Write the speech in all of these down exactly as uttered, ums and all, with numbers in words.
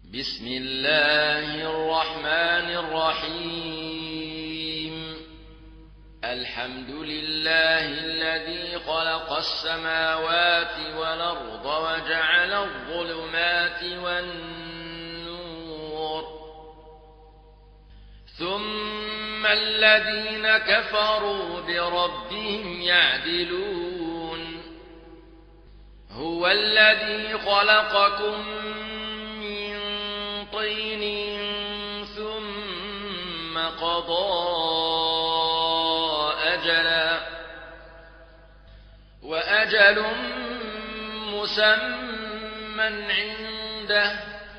بسم الله الرحمن الرحيم الحمد لله الذي خلق السماوات والأرض وجعل الظلمات والنور ثم الذين كفروا بربهم يعدلون هو الذي خلقكم طين ثم قضى أجلا وأجل مسمى عنده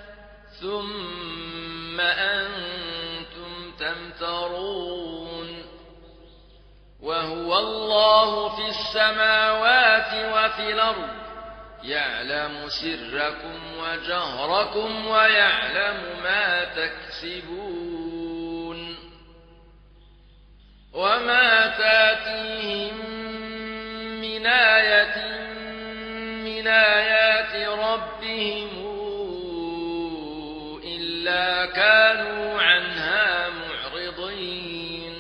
ثم أنتم تمترون وهو الله في السماوات وفي الأرض يعلم سركم وجهركم ويعلم ما تكسبون وما تاتيهم من آية من آيات ربهم إلا كانوا عنها معرضين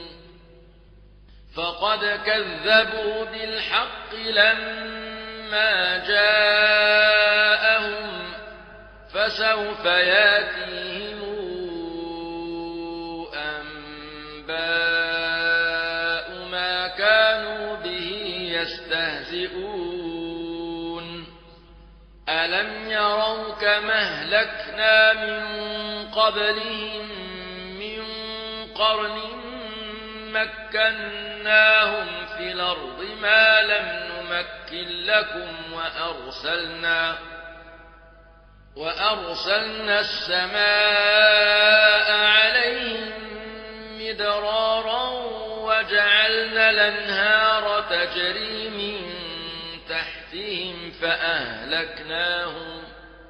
فقد كذبوا بالحق لما ما جاءهم فسوف ياتيهم أنباء ما كانوا به يستهزئون ألم يروا كما أهلكنا من قبلهم من قرن مكناهم في الأرض ما لم نمكن لكم وأرسلنا وأرسلنا السماء عليهم مدرارا وجعلنا الأنهار تجري من تحتهم فأهلكناهم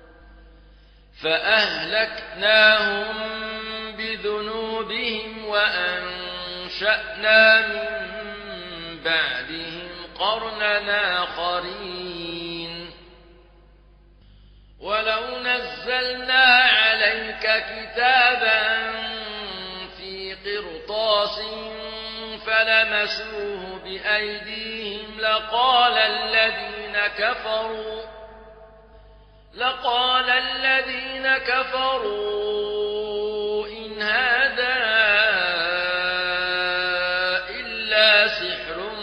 فأهلكناهم بذنوبهم وأنشأنا من بعدهم قرننا آخرين ولو نزلنا عليك كتابا في قرطاس فلمسوه بأيديهم لقال الذين كفروا لقال الذين كفروا إن هذا إلا سحر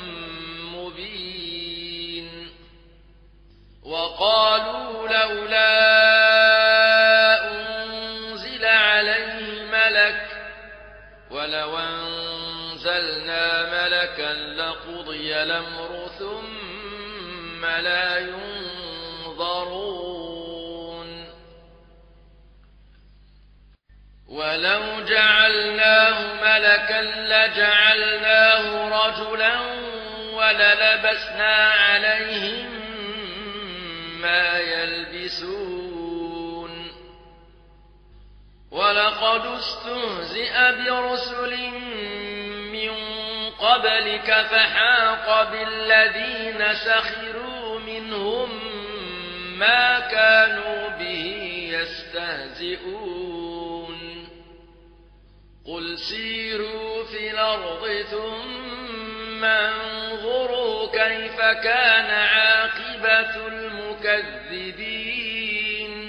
مبين وقالوا لولا أنزل عليه ملك ولو أنزلنا ملكا لقضي الأمر ثم لا ينظرون ولو جعلناه ملكا لجعلناه رجلا وللبسنا عليهم ما يلبسون ولقد استهزئ برسل من قبلك فحاق بالذين سخروا منهم ما كانوا به يستهزئون قل سيروا في الأرض ثم انظروا كيف كان عاقبة المكذبين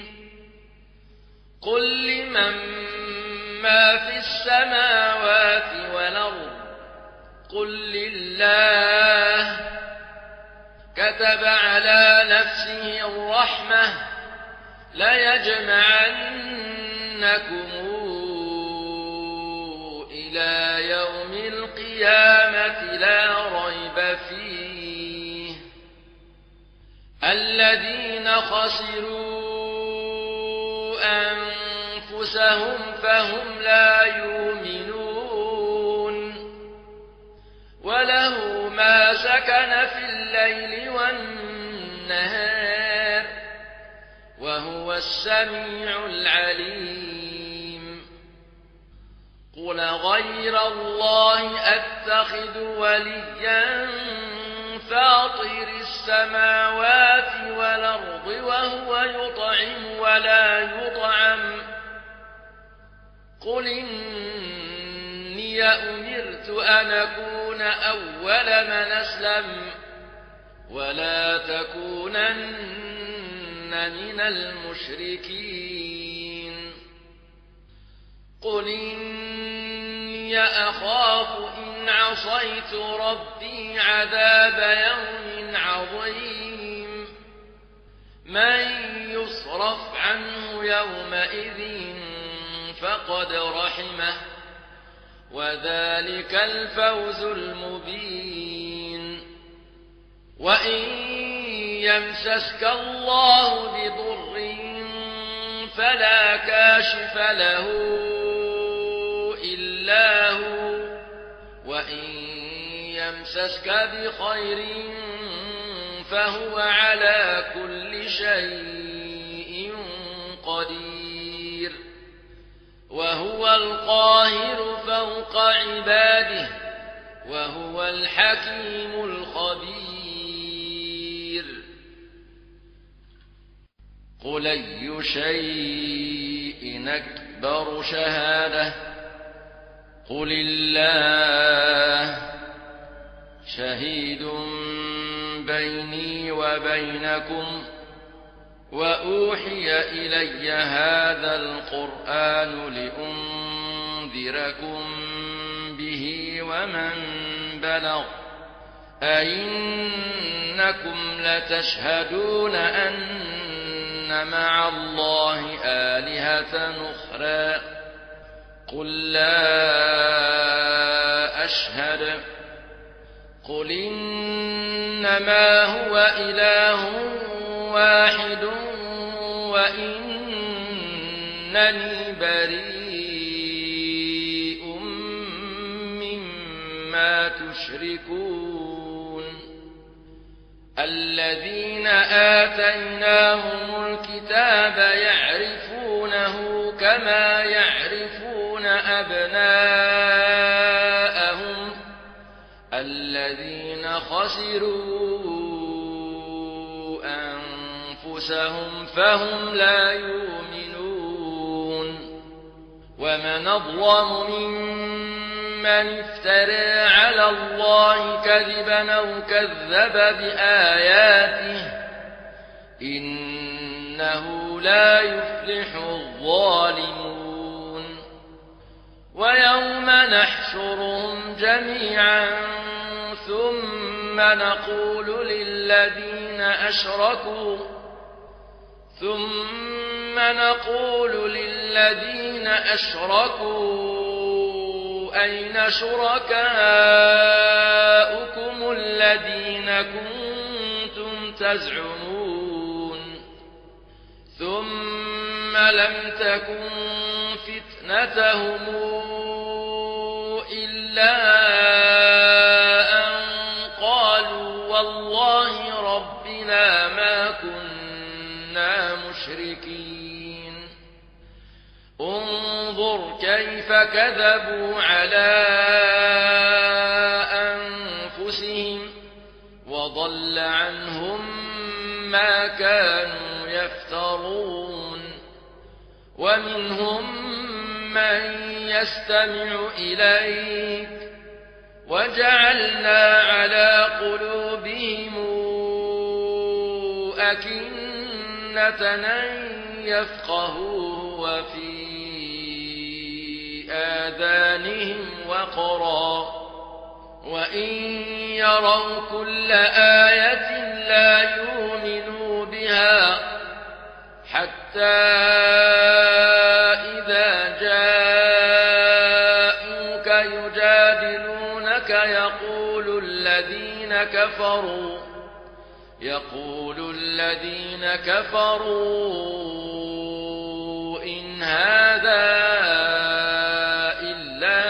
قل لمن ما في السماوات والأرض قل لله كتب على نفسه الرحمة ليجمعنكم إلى يوم القيامة لا ريب فيه الذين خسروا أنفسهم فهم لا يؤمنون وله ما سكن في الليل والنهار وهو السميع العليم قل غير الله أتخذ وليا فاطر السماوات والأرض وهو يطعم ولا يطعم قل إني أمرت أن أكون أول من أسلم ولا تكونن من المشركين قل إني أخاف إن عصيت ربي عذاب يوم عظيم من يصرف عنه يومئذ فقد رحمه وذلك الفوز المبين وإن يمسسك الله بضر فلا كاشف له إلا هو وإن يمسسك بخير فهو على كل شيء قدير وهو القاهر فوق عباده وهو الحكيم الخبير قل أي شيء أكبر شهادة قل الله شهيد بيني وبينكم وأوحي إلي هذا القرآن لأنذركم به ومن بلغ أئنكم لتشهدون أن مع الله آلهة أخرى قل لا أشهد قل إنما هو إله واحد وإنني بريء مما تشركون الذين آتيناهم الكتاب يعرفونه كما يعرفون أبناءهم الذين خسروا أنفسهم فهم لا يؤمنون ومن أظلم ممن افترى على الله كذبا أو كذب بآياته إنه لا يفلح الظالمون ويوم نحشرهم جميعا ثم نقول للذين أشركوا ثم نقول للذين أشركوا أين شركاؤكم الذين كنتم تزعمون ثم لم تكن فتنتهم إلا أن قالوا والله ربنا ما كنا مشركين انظر كيف كذبوا على أنفسهم وضل عنهم ما كانوا يفترون ومنهم من يستمع إليك وجعلنا على قلوبهم أكنة أن يفقهوه وفي آذانهم وقرا وإن يروا كل آية لا يؤمنوا بها حتى إذا جاءوك يجادلونك يقول الذين كفروا يقول الذين كفروا إن هذا إلا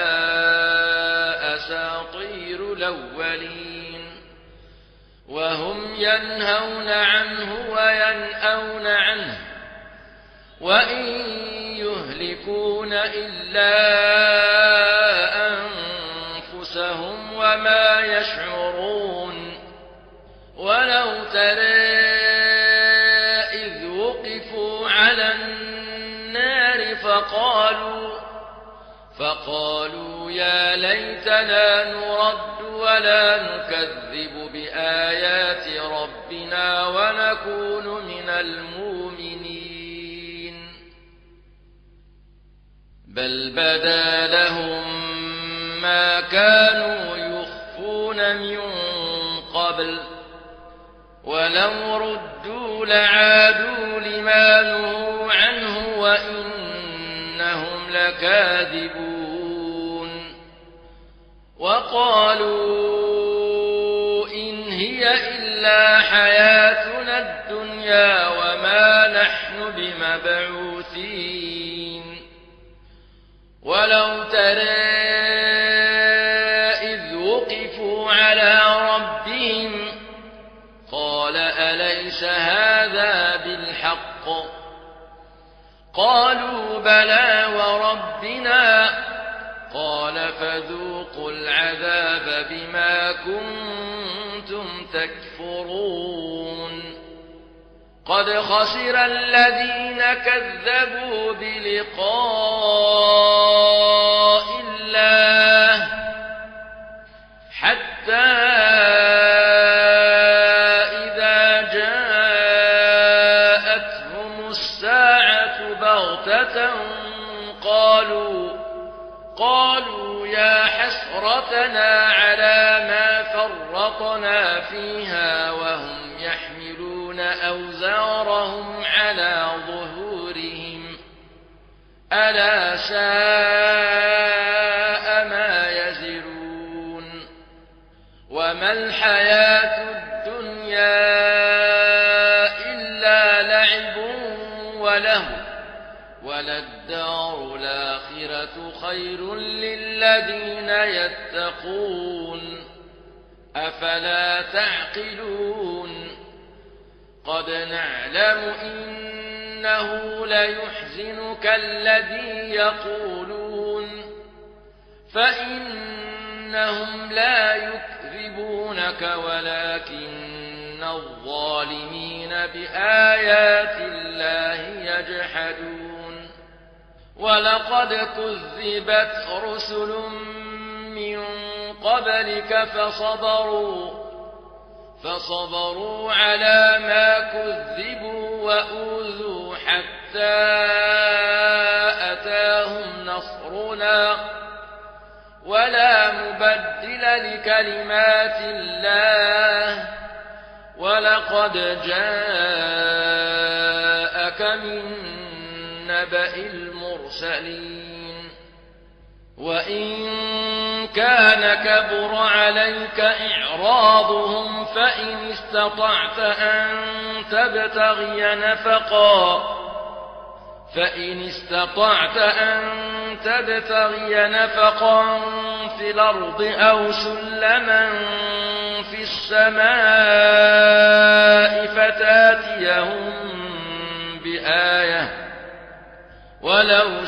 أساطير الأولين وهم ينهون عنه وينأون عنه وإن يهلكون إلا أنفسهم وما يشعرون ولو ترى إذ وقفوا على النار فقالوا فقالوا يا ليتنا نرد ولا نكذب بآيات ربنا ونكون من المؤمنين بل بدا لهم ما كانوا يخفون من قبل ولو ردوا لعادوا لما نهوا عنه وإنهم لكاذبون وقالوا إن هي إلا حياتنا الدنيا وما نحن بمبعوثين ولو ترى إذ وقفوا على ربهم قال أليس هذا بالحق قالوا بلى وربنا قال فذوقوا العذاب بما كنتم تكفرون قد خسر الذين كذبوا بلقاء الله حتى قالوا قالوا يا حسرتنا على ما فرطنا فيها وهم يحملون أوزارهم على ظهورهم ألا ساء ما يزرون وما الحياة الدنيا إلا لعب وله وللدار الآخرة خير للذين يتقون أفلا تعقلون قد نعلم إنه ليحزنك الذي يقولون فإنهم لا يكذبونك ولكن الظالمين بآيات الله يجحدون ولقد كذبت رسل من قبلك فصبروا فصبروا على ما كذبوا وأوذوا حتى أتاهم نصرنا ولا مبدل لكلمات الله ولقد جاءك من نبأ المرسلين وإن كان كبر عليك إعراضهم فإن استطعت أن تبتغي نفقا فإن استطعت أن تبتغي نفقا في الأرض أو سلما في السماء فتاتيهم بآية ولو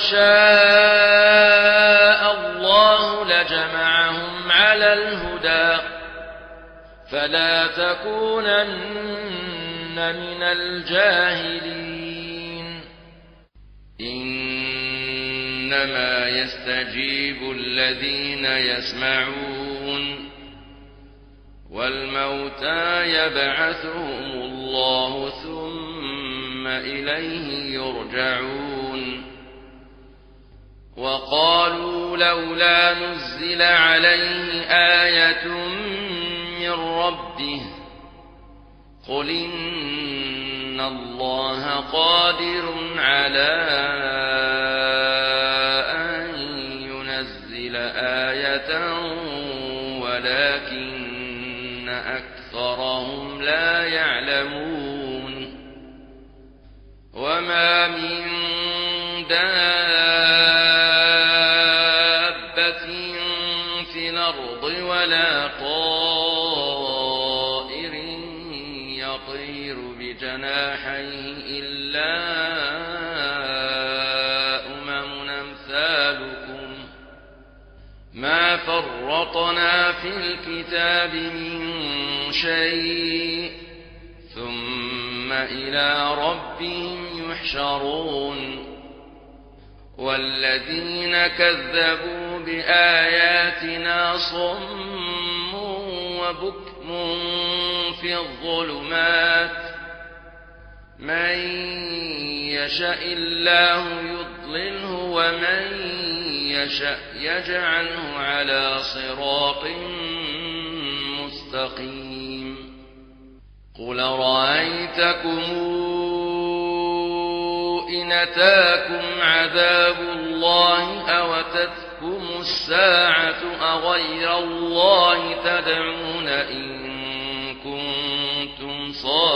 شاء الله لجمعهم على الهدى فلا تكونن من الجاهلين إنما يستجيب الذين يسمعون والموتى يبعثهم الله ثم إليه يرجعون وقالوا لولا نزل عليه آية من ربه قل إن الله قادر على أن ينزل آية ولكن أكثرهم لا يعلمون وما من دابة في الأرض ولا طائر يطير بجناحيه إلا أمم أمثالكم ما فرطنا في الكتاب من شيء ثم إلى ربهم يحشرون والذين كذبوا بآياتنا صم وبكم في الظلمات من يشاء الله يضلله ومن يشاء يجعله على صراط مستقيم قل رأيتكم إن أتاكم عذاب الله أو أتتكم الساعة أغير الله تدعون إن كنتم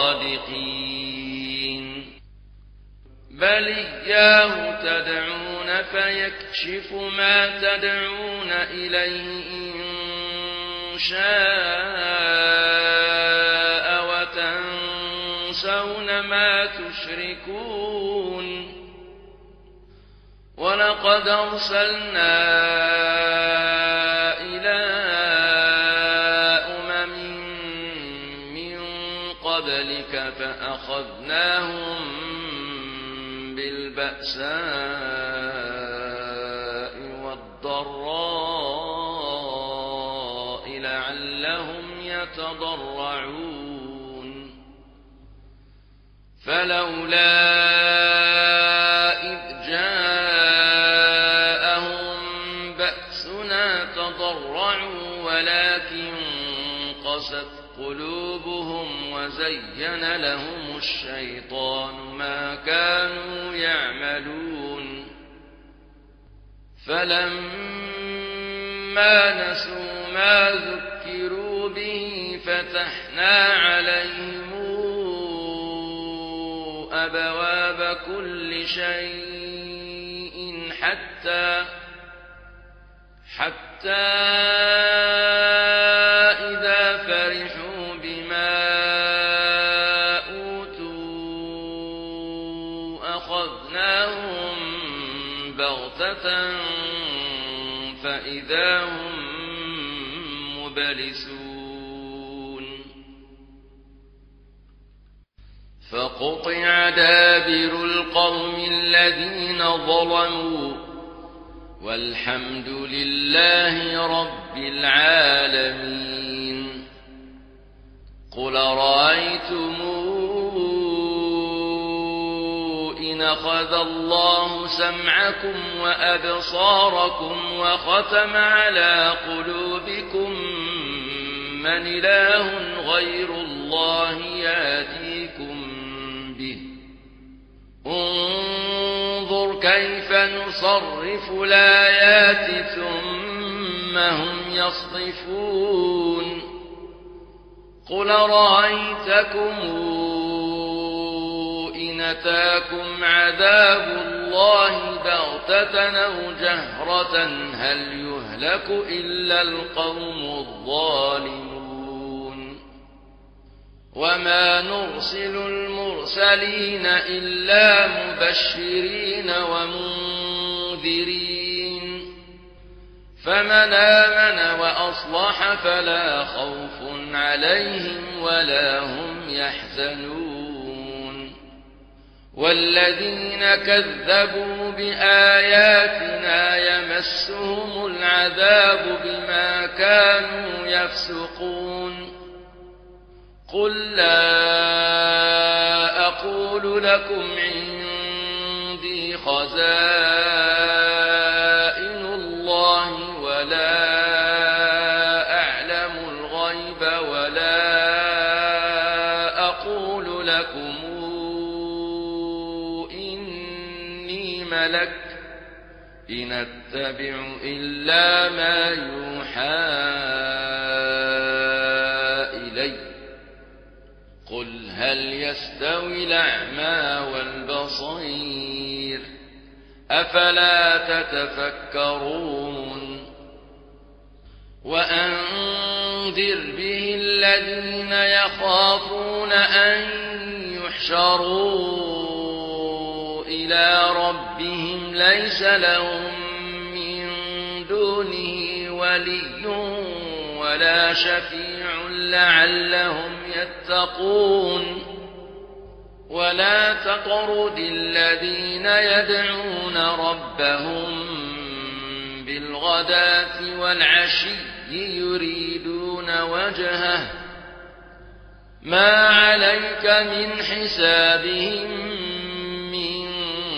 صادقين بل إياه تدعون فيكشف ما تدعون إليه إن شاء وتنسون ما تشركون ولقد أرسلنا إلى أمم من قبلك فأخذناهم بالبأساء والضراء لعلهم يتضرعون فلولا إذ جاءهم بأسنا تضرعوا ولكن قست قلوبهم وزين لهم الشيطان ما كانوا يعملون فلما نسوا ما ذكروا به فتحنا عليهم أبواب كل شيء حتى حتى إذا فرحوا بما أوتوا أخذناهم بغتة فإذا هم مبلسون فقطع دابر القوم الذين ظلموا والحمد لله رب العالمين قل رأيتم إن أخذ الله سمعكم وأبصاركم وختم على قلوبكم من إله غير الله يأتيكم به انظر كيف نصرف الآيات ثم هم يصدفون قل رأيتكم إن أتاكم عذاب الله بغتة أو جهرة هل يهلك إلا القوم الظالمون وما نرسل المرسلين إلا مبشرين ومنذرين فمن آمن وأصلح فلا خوف عليهم ولا هم يحزنون والذين كذبوا بآياتنا يمسهم العذاب بما كانوا يفسقون قل لا أقول لكم عندي خزائن الله ولا أعلم الغيب ولا أقول لكم إني ملك إن أتبع إلا ما يوحى إلي قل هل يستوي الأعمى والبصير أفلا تتفكرون وأنذر به الذين يخافون أن يحشروا إلى ربهم ليس لهم من دونه ولي ولا شفيع لعلهم يتقون ولا تطرد الذين يدعون ربهم بالغداة والعشي يريدون وجهه ما عليك من حسابهم من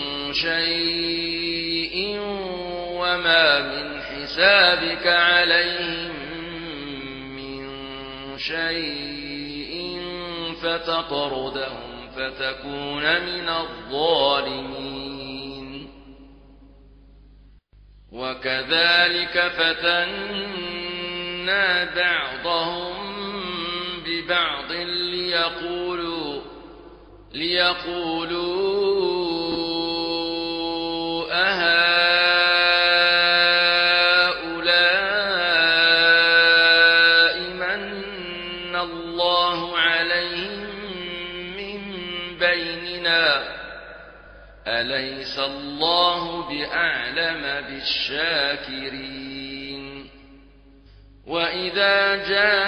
شيء وما من حسابك عليهم من شيء فتطردهم فتكون من الظالمين. وكذلك فتنا بعضهم ببعض ليقولوا ليقولوا أهؤلاء من الله عليهم من بيننا أليس الله بأعلم بالشاكرين. وإذا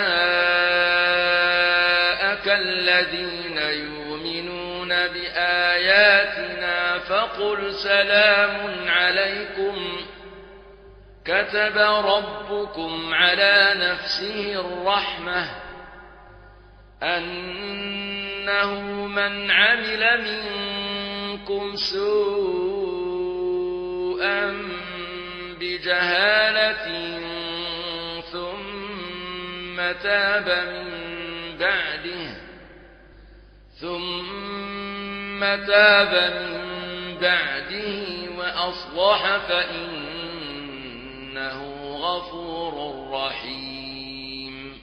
جاءك الذين يؤمنون بآياتنا فقل سلام عليكم كتب ربكم على نفسه الرحمة أنه من عمل منكم سوءا بجهالة ثم تاب من بعده ثم تاب من بعده وأصلح فإنه غفور رحيم.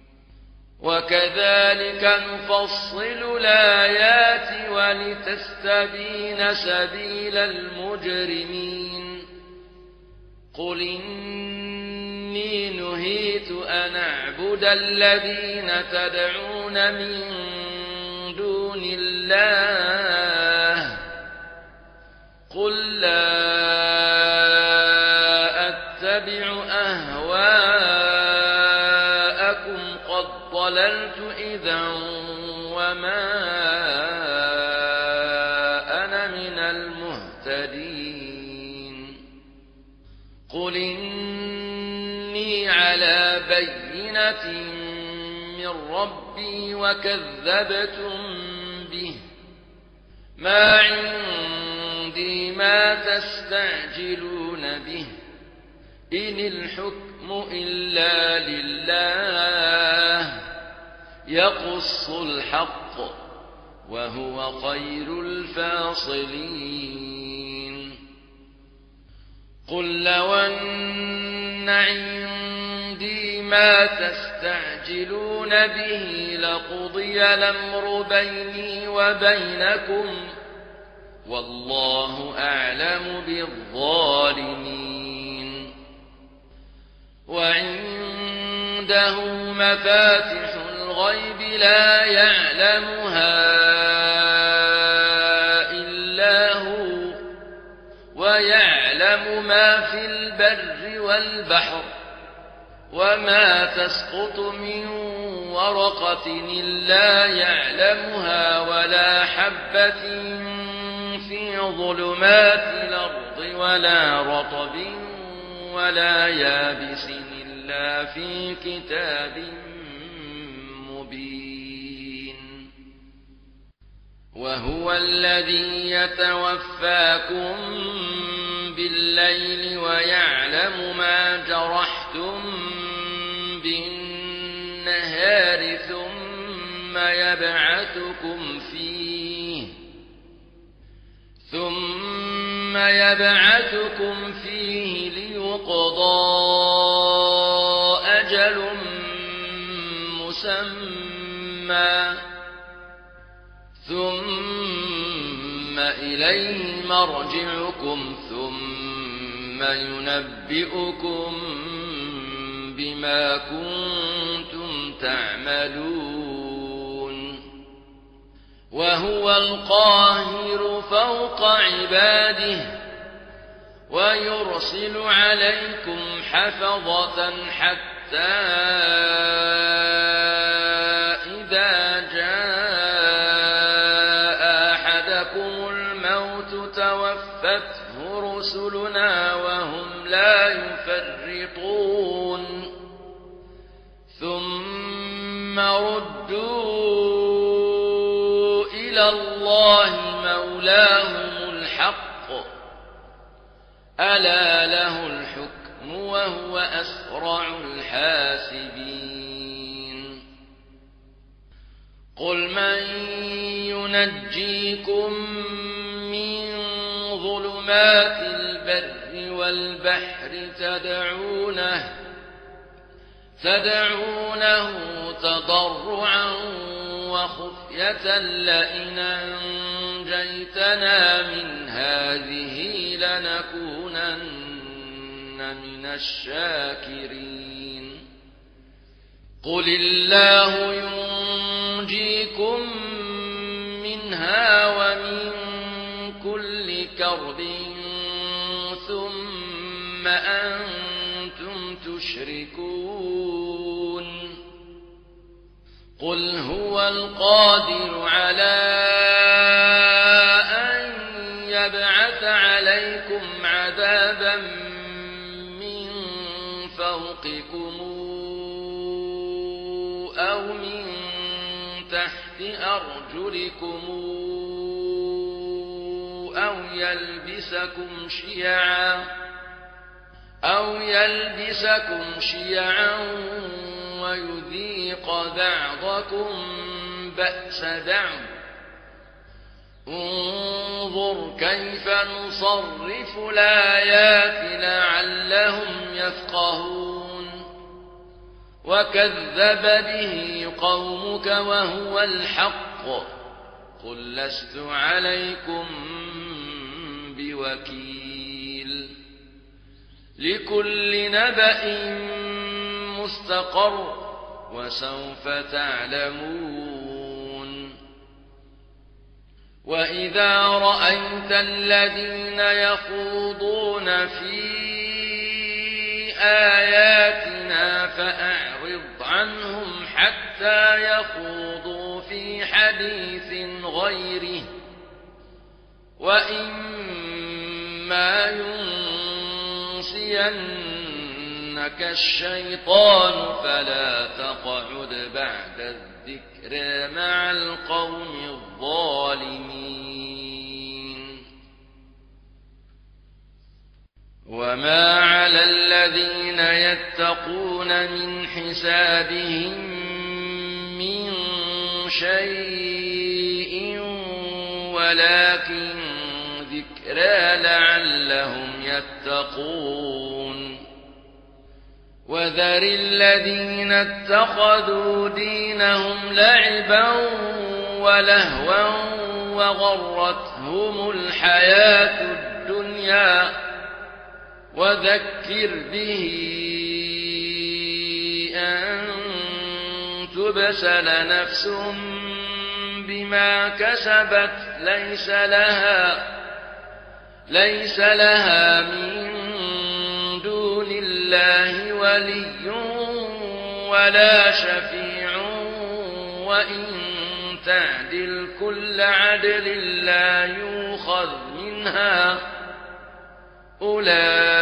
وكذلك نفصل الآيات ولتستبين سبيل المجرمين. قل إني نهيت أن أعبد الذين تدعون من دون الله قل لا أتبع أهواءكم قد ضللت إذا وما أنا من المهتدين. قل إني على بينة من ربي وكذبتم به ما عندي ما تستعجلون به إن الحكم إلا لله يقص الحق وهو خير الفاصلين. قل لو أن عندي ما تستعجلون به لقضي الأمر بيني وبينكم والله أعلم بالظالمين. وعنده مفاتح الغيب لا يعلمها إلا هو ويعلم ما في البر والبحر وما تسقط من ورقة إلا يعلمها ولا حبة في ظلمات الأرض ولا رطب ولا يابس إلا في كتاب مبين. وهو الذي يتوفاكم بالليل ويعلم ما جرحتم بالنهار ثم يبعثكم فيه ثم يبعثكم فيه ليقضى أجل مسمى ثم إليه مرجعكم ثم ينبئكم بما كنتم تعملون. وهو القاهر فوق عباده ويرسل عليكم حفظة حتى إذا جاء توفته رسلنا وهم لا يفرطون ثم ردوا إلى الله مولاهم الحق ألا له الحكم وهو أسرع الحاسبين قل من ينجيكم من ظلمات البر والبحر تدعونه تدعونه تضرعا وخفية لئن أنجيتنا من هذه لنكونن من الشاكرين قل الله ينجيكم منها ومن كل كرب ثم أنتم تشركون قل هو القادر على أن يبعث عليكم عذابا من فوقكم أو من تحت أرجلكم أو يلبسكم شيعا أو يلبسكم شيعا ويذيق بعضكم بأس بعض انظر كيف نصرف الآيات لعلهم يفقهون وكذب به قومك وهو الحق قل لست عليكم بوكيل لكل نبأ مستقر وسوف تعلمون وإذا رأيت الذين يخوضون في آياتنا فأعرض عنهم حتى يخوضوا في حديث غيره وإما ينسينك الشيطان فلا تقعد بعد الذكر مع القوم الظالمين وما على الذين يتقون من حسابهم من شيء ولكن ذكرى لعلهم يتقون وذر الذين اتخذوا دينهم لعبا ولهوا وغرتهم الحياة الدنيا وذكر به أن تبسل نفس بما كسبت ليس لها ليس لها من دون الله ولي ولا شفيع وإن تعدل كل عدل لا يؤخذ منها أولئك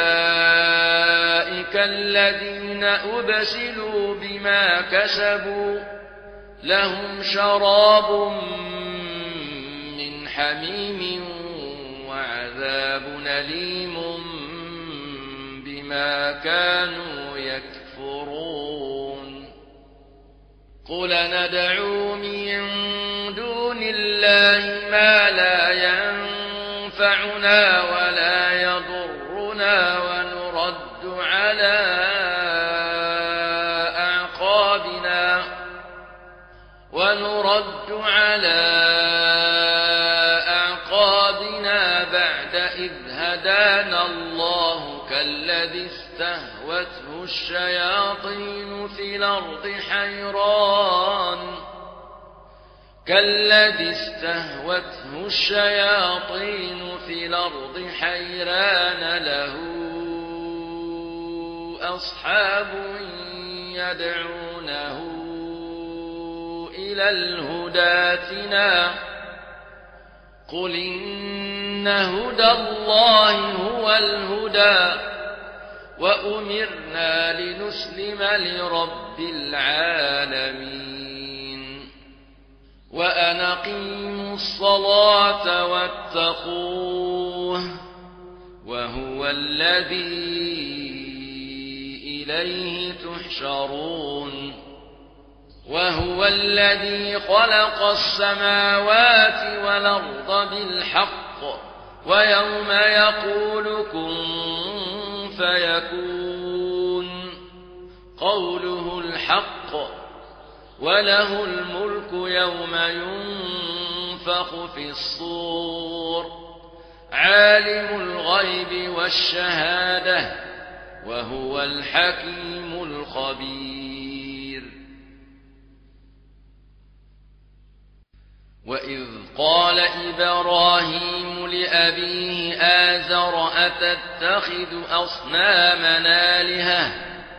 الذين أبسلوا بما كسبوا لهم شراب من حميم وعذاب أليم بما كانوا يكفرون قل ندعو من دون الله ما لا ينفعنا ولا يضرنا ونرد على أعقابنا ونرد على أعقابنا بعد إذ هدانا الله كالذي استهوته الشياطين في الأرض حيران كالذي استهوته الشياطين في الأرض حيران له أصحاب يدعونه إلى الهدى ائتنا قل إن هدى الله هو الهدى وأمرنا لنسلم لرب العالمين وأن أقيموا الصلاة واتقوه وهو الذي إليه تحشرون وهو الذي خلق السماوات والأرض بالحق ويوم يقول كن فيكون قوله الحق وله الملك يوم ينفخ في الصور عالم الغيب والشهادة وهو الحكيم الخبير وإذ قال إبراهيم لأبيه آزر أتتخذ أصنامنا آلهة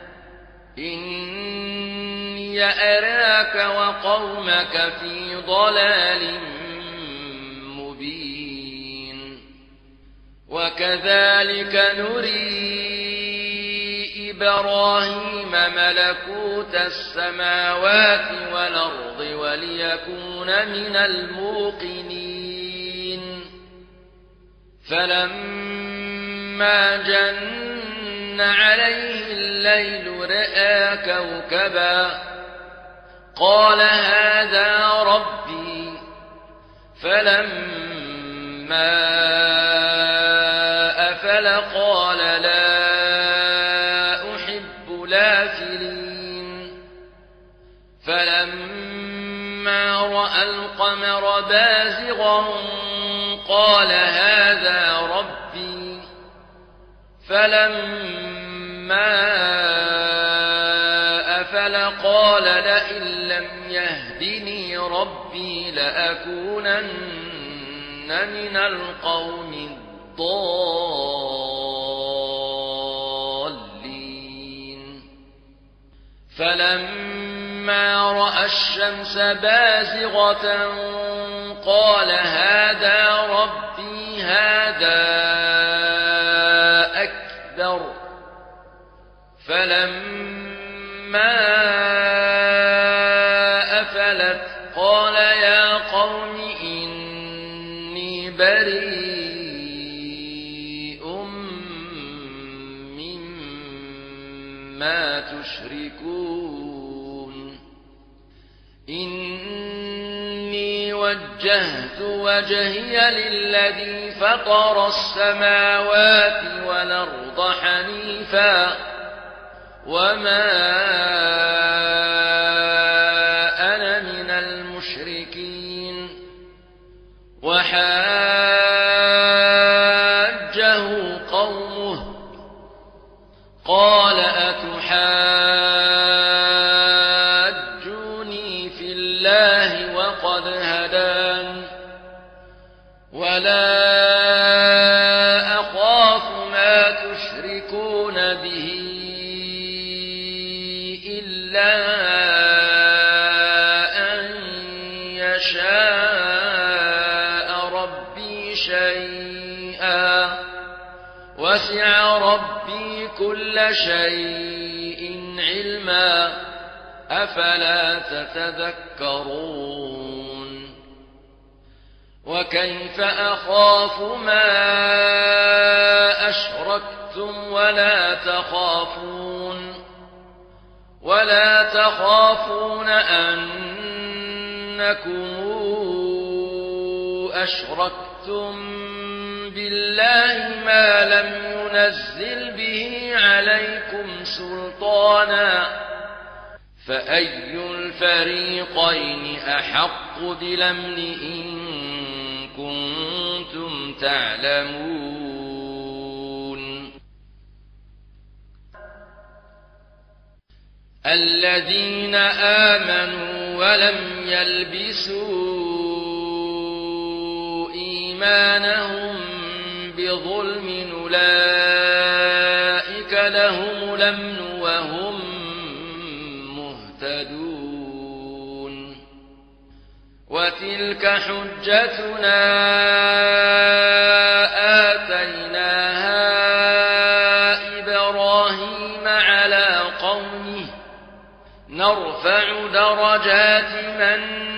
إني أراك وقومك في ضلال مبين وكذلك نري إبراهيم ملكوت السماوات والأرض وليكون من الموقنين فلما جن عليه الليل رأى كوكبا قال هذا ربي فلما أفل قال لا فلما رأى القمر بازغا قال هذا ربي فلما أفل قال لئن لم يهدني ربي لأكونن من القوم الضالين فلما رأى الشمس بازغة قال هذا ربي هذا أكبر فلما أفلت قال يا قوم إني بريء مما تشركون إني وجهت وجهي للذي فطر السماوات والأرض حنيفا وما أنا من المشركين وحاجه قومه قال أتحاجوني في الله وقد هدان ولا أخاف ما تشركون به إلا أن يشاء ربي شيئا وسع ربي كل شيء علما أفلا تتذكرون وكيف أخاف ما أشركتم ولا تخافون ولا تخافون أنكم أشركتم بالله ما لم ينزل به عليكم سلطانا فأي الفريقين أحق بالأمن إن كنتم تعلمون الذين آمنوا ولم يلبسوا إيمانهم بظلم أولئك لهم الأمن وهم مهتدون وتلك حجتنا آتيناها إبراهيم على قومه نرفع درجات من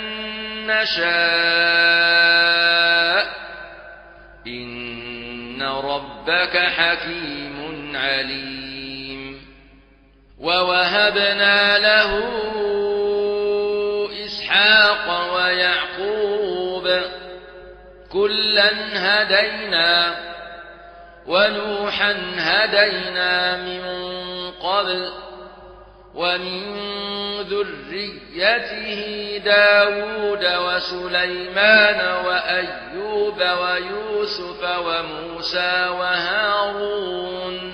نشاء إن ربك حكيم عليم. ووهبنا له إسحاق ويعقوب كلا هدينا ونوحا هدينا من قبل ومن ذريته داود وسليمان وأيوب ويوسف وموسى وهارون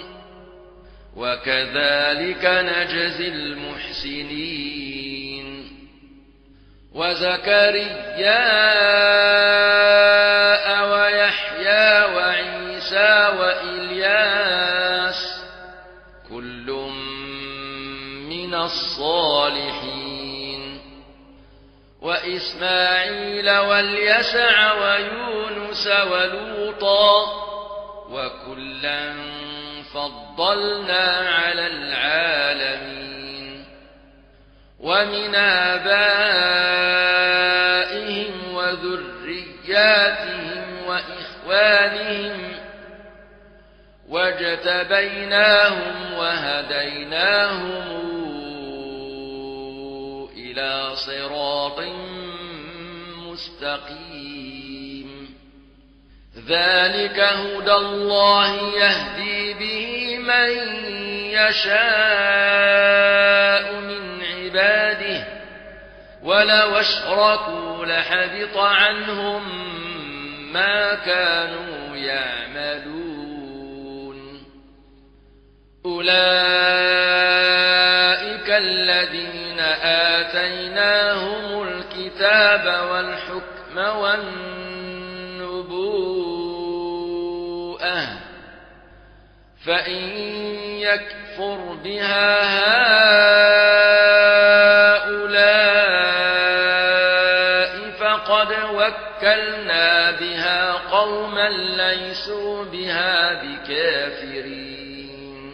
وكذلك نجزي المحسنين. وزكريا ويحيى وعيسى وإلياس كل من الصالحين وإسماعيل واليسع ويونس ولوطا وكلا فضلنا على العالمين. ومن آبائهم وذرياتهم وإخوانهم واجتبيناهم وهديناهم إلى صراط مستقيم. ذلك هدى الله يهدي به من يشاء من عباده ولو اشركوا لحبط عنهم ما كانوا يعملون. أولئك الذين آتيناهم الكتاب والحكم والنبوءة فإن يكفر بها هؤلاء فقد وكلنا بها قوما ليسوا بها بكافرين.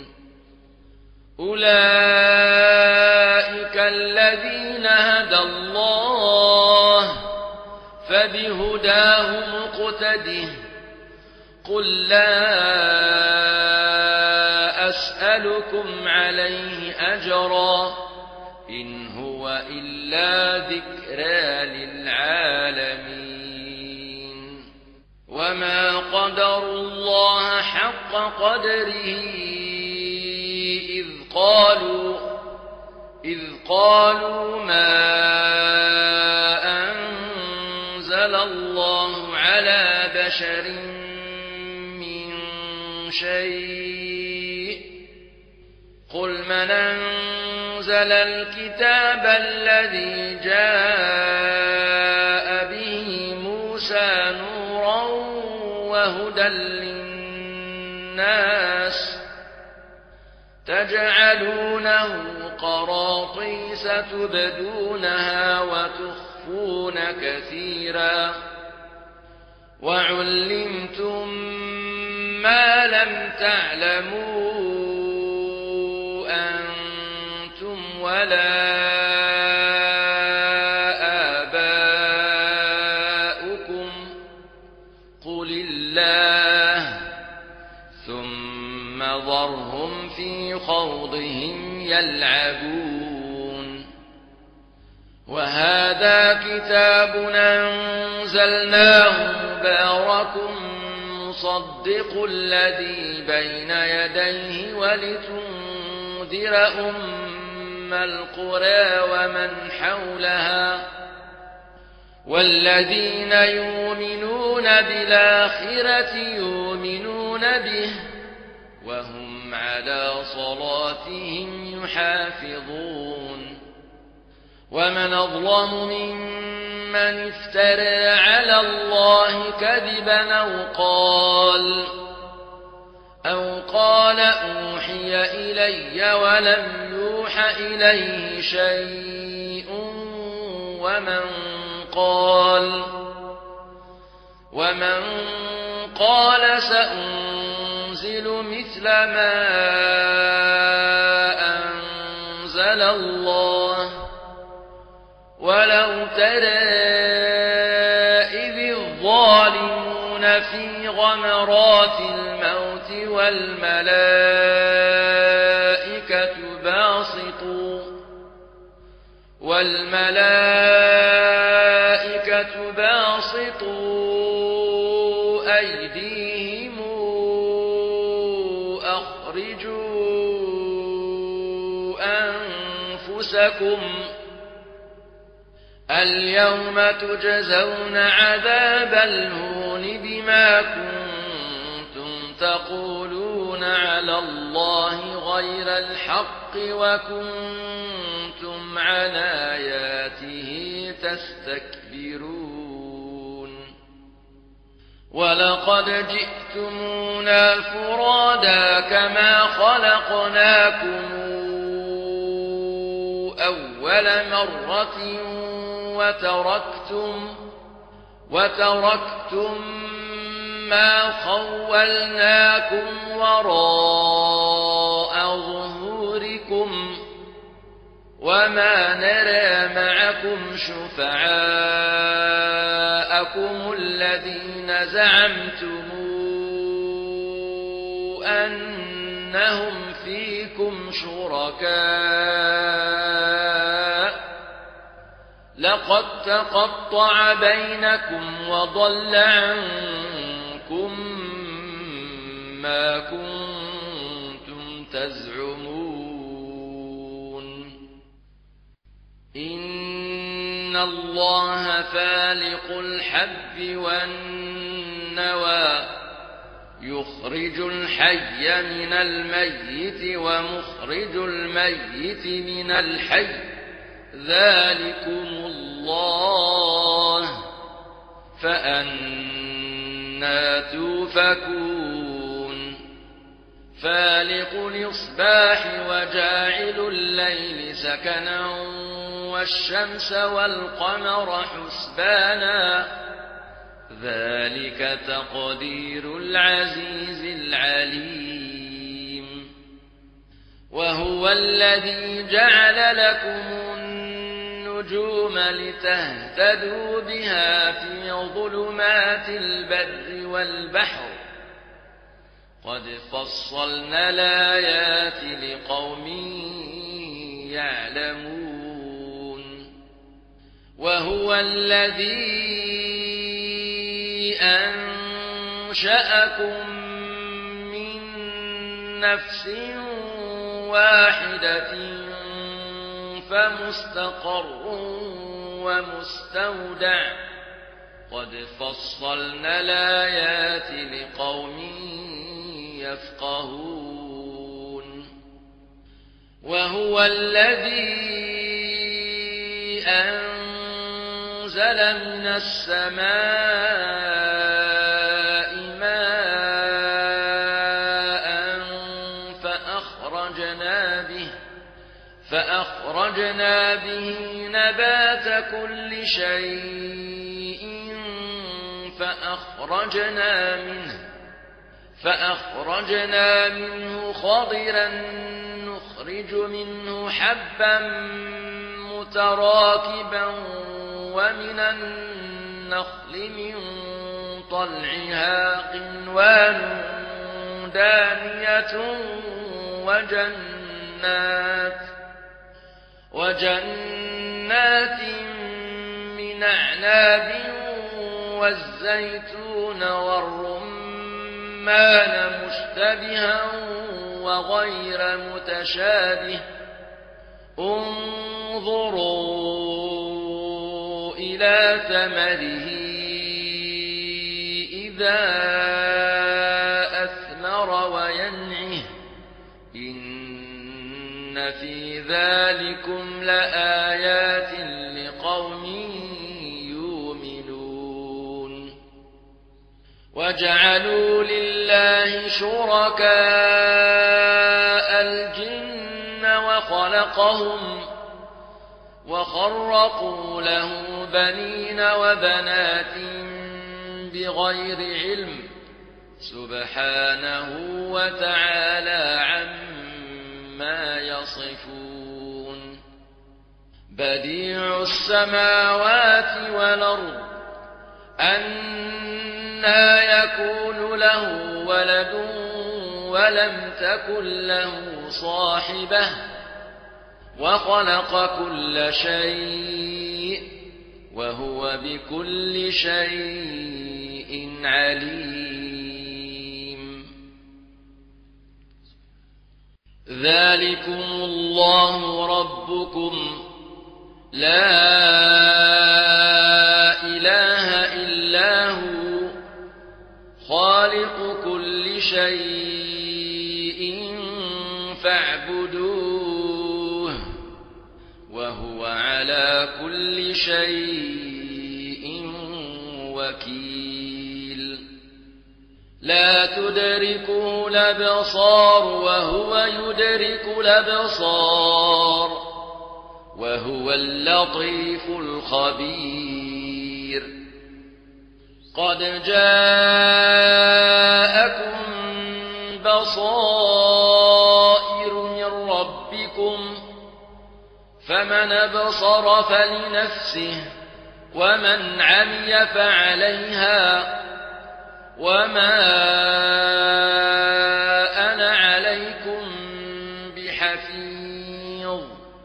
أولئك الذين هدى الله فبهداه مقتده. قل لا أسألكم عليه أجرا إن هو إلا ذكرى للعالمين. وما قدروا الله حق قدره إذ قالوا إذ قالوا ما أنزل الله على بشر من شيء قل من أنزل الكتاب الذي جاء به موسى نورا وهدى للناس تجعلونه قراطيس تبدونها وتخفون كثيرا وعلمتم ما لم تعلموا أنتم ولا آباؤكم قل الله ثم ذرهم في خوضهم يلعبون. وهذا كتاب أنزلناه مبارك مصدق الذي بين يديه ولتنذر أم القرى ومن حولها والذين يؤمنون بالآخرة يؤمنون به وهم على صلاتهم يحافظون. ومن أظلم ممن افترى على الله كذبا أو قال أو قال أوحي إلي ولم يوح إليه شيء ومن قال ومن قال سأنزل مثل ما أنزل الله ولو ترى إذ الظالمون في غمرات الموت والملائكة باسطوا والملائكة باسطوا أيديهم أخرجوا أنفسكم اليوم تجزون عذاب الهون بما كنتم تقولون على الله غير الحق وكنتم عن آياته تستكبرون ولقد جئتمونا فرادا كما خلقناكم أول مرة وتركتم وتركتم ما خولناكم وراء ظهوركم وما نرى معكم شفعاءكم الذين زعمتم أنهم فيكم شركاء لقد تقطع بينكم وضل عنكم ما كنتم تزعمون إن الله فالق الحب والنوى يخرج الحي من الميت ومخرج الميت من الحي ذلكم الله فأنى توفكون فالق الإصباح وجاعل الليل سكنا والشمس والقمر حسبانا ذلك تقدير العزيز العليم وهو الذي جعل لكم النجوم لتهتدوا بها في ظلمات البر والبحر قد فصلنا الآيات لقوم يعلمون وهو الذي أنشأكم من نفس واحدة فمستقر ومستودع قد فصلنا الآيات لقوم يفقهون وهو الذي أنزل من السماء ماء فأخرجنا به فأخرجنا به نبات كل شيء فأخرجنا منه فأخرجنا منه خضرا نخرج منه حبا متراكبا ومن النخل من طلعها قنوان دانية وجنات وجنات من أعناب والزيتون والرمان مشتبها وغير متشابه انظروا إلى ثمره إذا أثمر وينعه إن في ذلكم لآيات لقوم يؤمنون وجعلوا لله شركاء الجن وخلقهم وخرقوا له بنين وبنات بغير علم سبحانه وتعالى عما يصفون بديع السماوات والأرض أنى يكون له ولد ولم تكن له صاحبة وخلق كل شيء وهو بكل شيء عليم ذلكم الله ربكم لا إله إلا هو خالق كل شيء فاعبدوه وهو على كل شيء وكيل لا تدركه الأبصار وهو يدرك الأبصار وهو اللطيف الخبير قد جاءكم بصائر من ربكم فمن أبصر فلنفسه ومن عمي فعليها وما أنا عليكم بحفيظ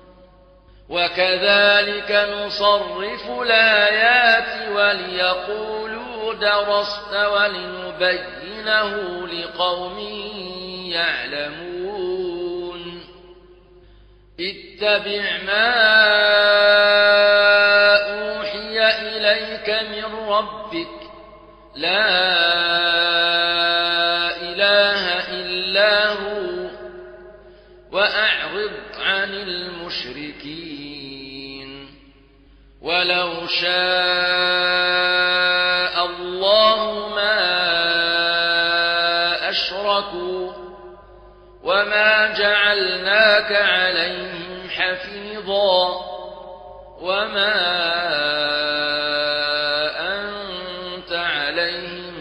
وكذلك نصرف الآيات وليقولوا درست ولنبينه لقوم يعلمون اتبع ما أوحي إليك من ربك لا إله إلا هو وأعرض عن المشركين ولو شاء الله ما أشركوا وما جعلناك عليهم حفيظا وما أنت عليهم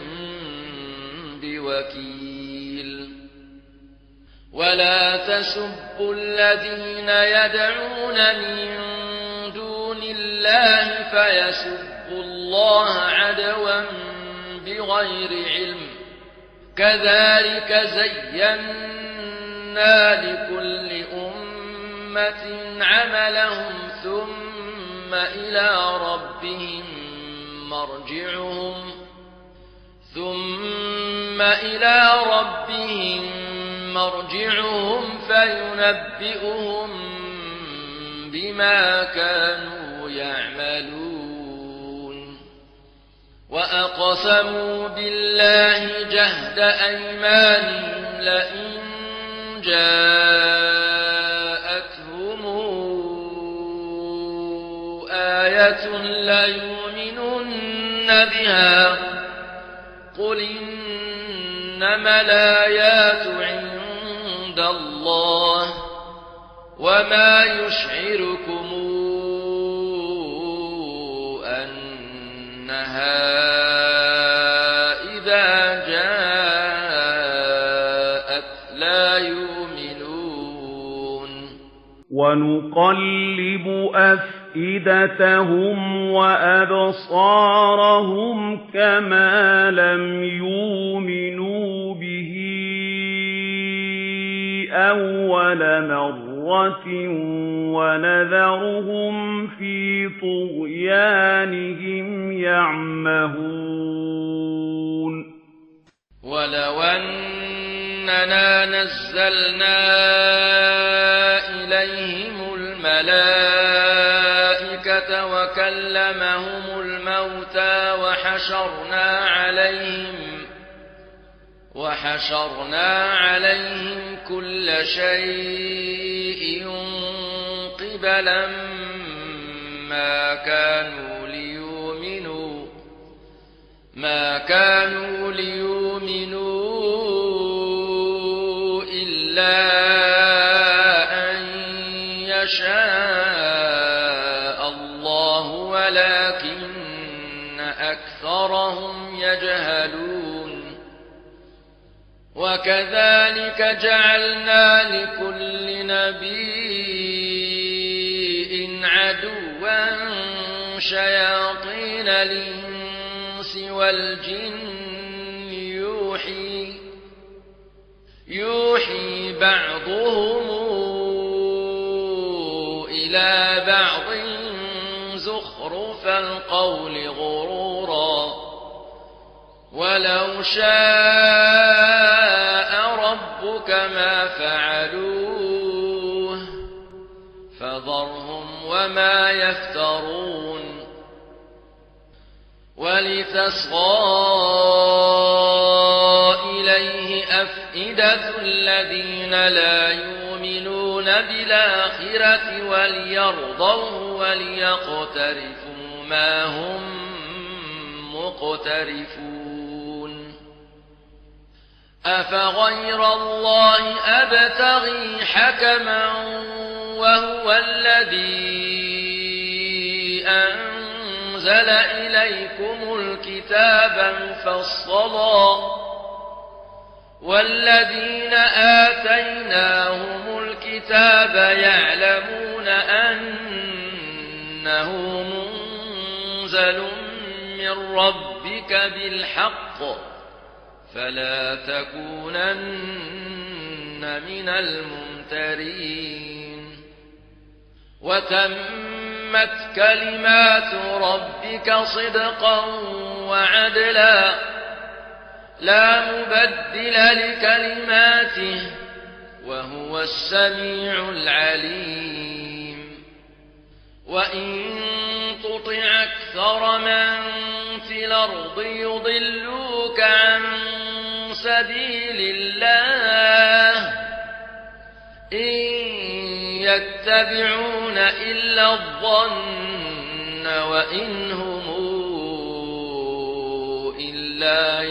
بوكيل ولا تسبوا الذين يدعون من دون الله فيسبوا الله عدوا بغير علم كذلك زينا لكل أمة عملهم ثم إلى ربهم مرجعهم ثم إلى ربهم مرجعهم فينبئهم بما كانوا يعملون وأقسموا بالله جهد أيمانهم لئن جاءتهم آية ليؤمنن بها قل إنما الآيات عند الله وما يشعركم أنها إذا جاءت لا يؤمنون ونقلب أفئدتهم وأبصارهم كما لم يؤمنوا به أول مرة ونذرهم في طغيانهم يعمهون ولو أننا نزلنا إليهم الملائكة وكلمهم الموتى وحشرنا عليهم وحشرنا عليهم كل شيء قبلا ما كانوا ليؤمنوا ما كانوا ليؤمنوا إلا أن يشاء وكذلك جعلنا لكل نبي عدوا شياطين الإنس والجن يوحي يوحي بعضهم إلى بعض زخرف القول غرورا ولو شاء ربك ما فعلوه فذرهم وما يفترون ولتصغى إليه أفئدة الذين لا يؤمنون بالآخرة وليرضوا وليقترفوا ما هم مقترفون أفغير الله أبتغي حكما وهو الذي أنزل إليكم الكتاب مفصلا والذين آتيناهم الكتاب يعلمون أنه منزل من ربك بالحق فلا تكونن من الممترين وتمت كلمات ربك صدقا وعدلا لا مبدل لكلماته وهو السميع العليم وإن تطع أكثر من في الأرض يضلوك عن سبيل الله إن يتبعون إلا الظن وإن هم إلا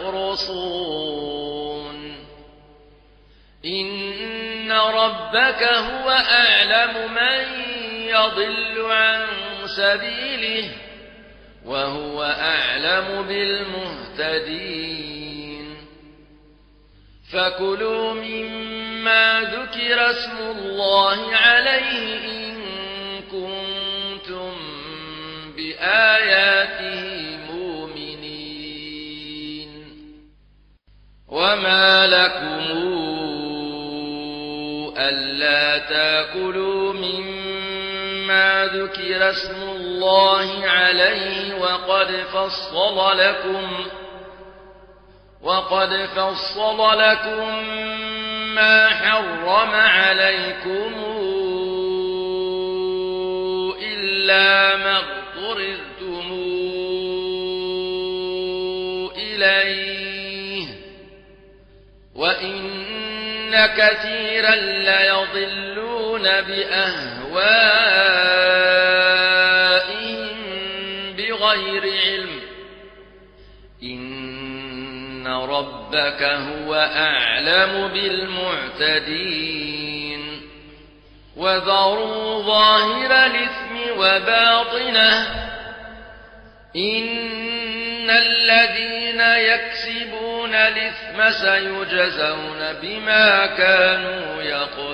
يخرصون إن ربك هو أعلم من يضل عن سبيله وهو أعلم بالمهتدين فكلوا مما ذكر اسم الله عليه إن كنتم بآياته مؤمنين وما لكم ألا تأكلوا مما ذكر اسم الله عليه وقد فصل لكم وقد فصل لكم ما حرم عليكم إلا ما اضطررتم إليه وإن كثيرا ليضلون بأهوائهم بغير علم إن ربك هو أعلم بالمعتدين وذروا ظاهر الإثم وباطنه إن الذين يكسبون الإثم سيجزون بما كانوا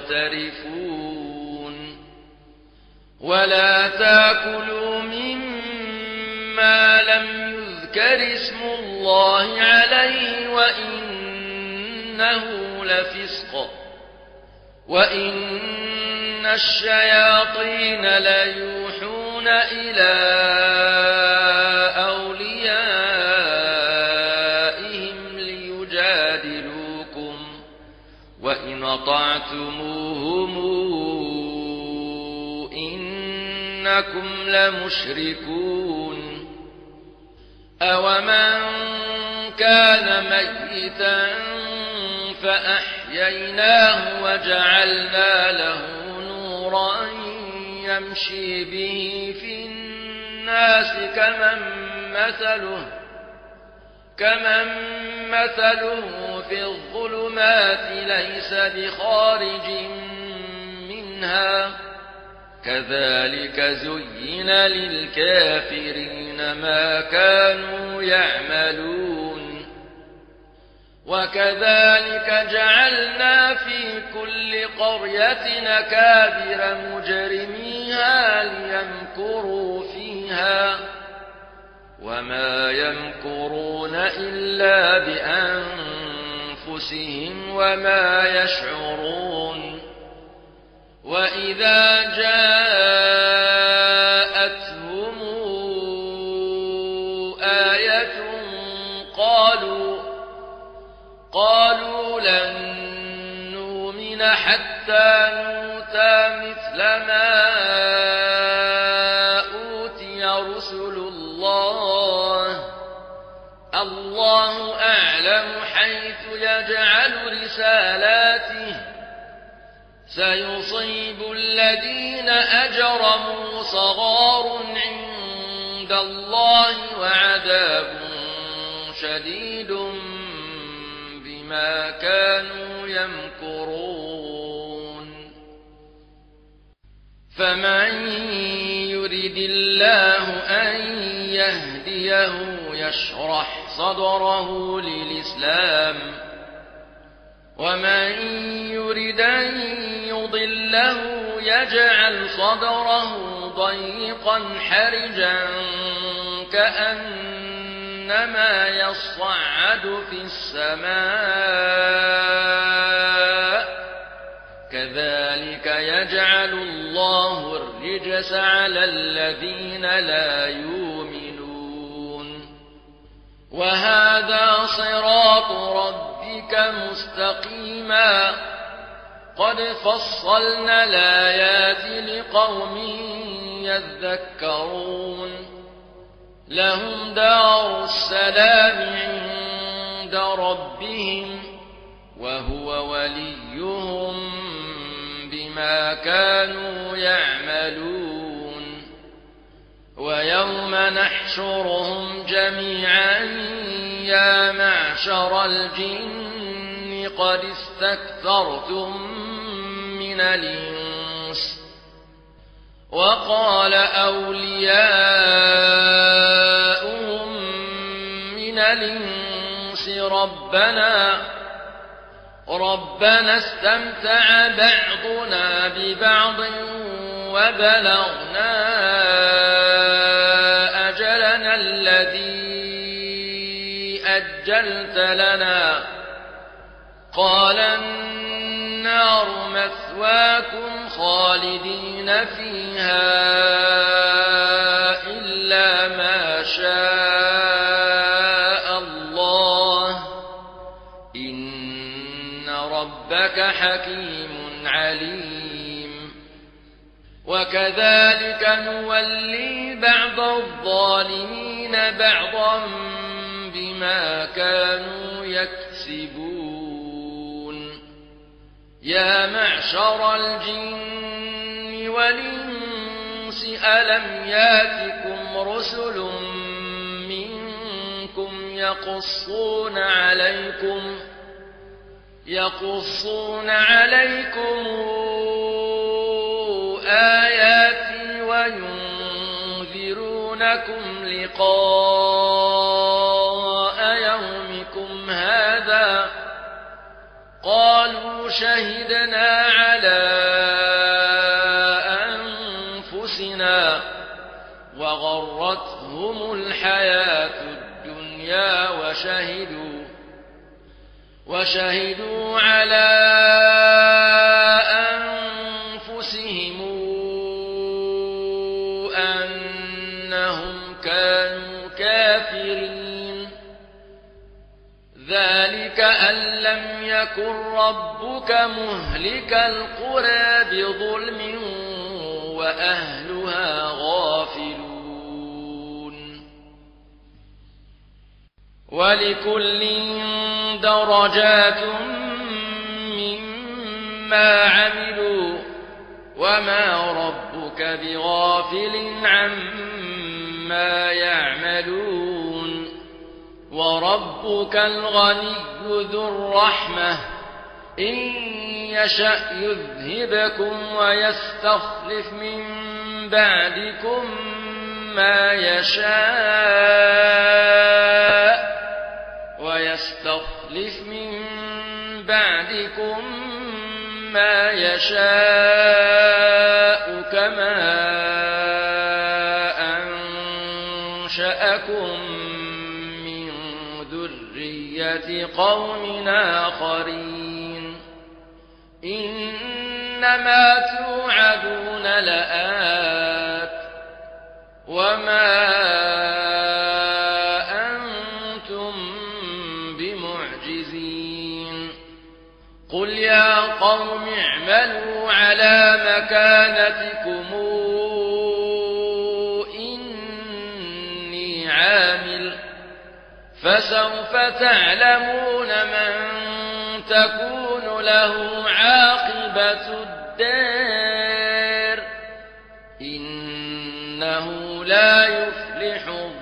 يقترفون ولا تأكلوا مما لم يذكر اسم الله عليه وإنه لفسق وإن الشياطين ليوحون إلى أوليائهم ليجادلوكم وإن أطعتموهم إنكم لمشركون أومن كان ميتا فأحييناه وجعلنا له نورا يمشي به في الناس كمن مثله كمن مثله في الظلمات ليس بخارج منها كذلك زين للكافرين ما كانوا يعملون وكذلك جعلنا في كل قرية أكابر مجرميها ليمكروا فيها وما يمكرون إلا بأنفسهم وما يشعرون وإذا جاءتهم آية قالوا قالوا لن نؤمن حتى نؤتى مثل ما أوتي رسل الله الله أعلم حيث يجعل رسالاته سيصيب الذين أجرموا صغار عند الله وعذاب شديد بما كانوا يمكرون فمن يرد الله أن يهديه يشرح صدره للإسلام ومن يرد أن يضله يجعل صدره ضيقا حرجا كأنما يصعد في السماء كذلك يجعل الله الرجس على الذين لا يؤمنون وهذا صراط ربك مستقيما قد فصلنا الآيات لقوم يذكرون لهم دار السلام عند ربهم وهو وليهم بما كانوا يعملون ويوم نحشرهم جميعا يا معشر الجن قد استكثرتم من الإنس وقال أولياؤهم من الإنس ربنا ربنا استمتع بعضنا ببعض وبلغنا أجلنا الذي أجلت لنا قال النار مثواكم خالدين فيها إلا ما شاء الله إن ربك حكيم عليم وكذلك نولي بعض الظالمين بعضا بما كانوا يكسبون يا معشر الجن والإنس ألم ياتكم رسل منكم يقصون عليكم يقصون عليكم آياتي وينذرونكم لقاء يومكم هذا قالوا شهدنا على أنفسنا وغرتهم الحياة الدنيا وشهدوا وشهدوا على أنفسهم أنهم كانوا كافرين ذلك أن لم يكن ربك مهلك القرى بظلم وأهلها غافلون ولكل درجات مما عملوا وما ربك بغافل عما يعملون وربك الغني ذو الرحمة إن يشأ يذهبكم ويستخلف من بعدكم ما يشاء ويستخلف من بعدكم ما يشاء كما أنشأكم من ذرية قوم آخرين إنما توعدون لآت وما أنتم بمعجزين قل يا قوم اعملوا على مكانتكم إني عامل فسوف تعلمون من تكون له عاقبة الدار إنه لا يفلح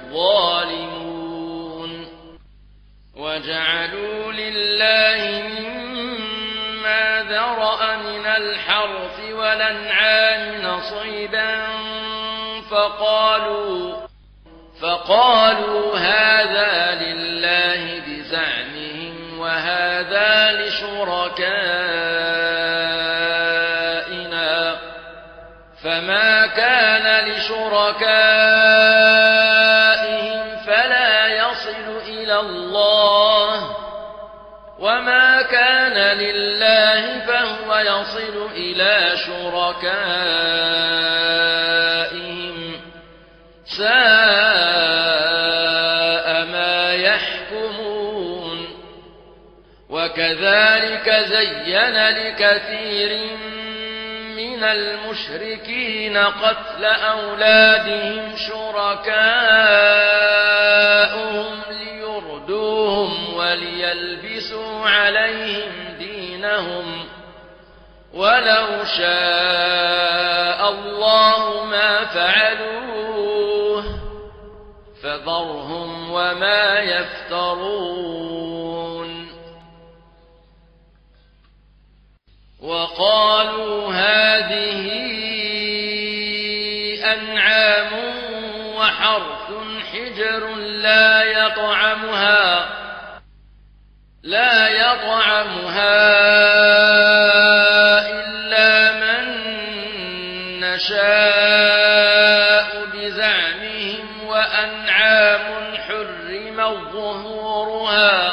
الظالمون وجعلوا لله مما ذرأ من الحرث والأنعام نصيبا فقالوا فقالوا هذا لله بزعمهم وهذا لشركائنا فما كان لشركائهم فلا يصل إلى الله وما كان لله فهو يصل إلى شركائهم ساء ما يحكمون وكذلك زين لكثير من المشركين قتل أولادهم شركاؤهم ليردوهم وليلبسوا عليهم دينهم ولو شاء الله ما فعلوه فذرهم وما يفترون وقالوا هذه أنعام وحرث حجر لا يطعمها لا يطعمها إلا من نشاء بزعمهم وأنعام حرم ظهورها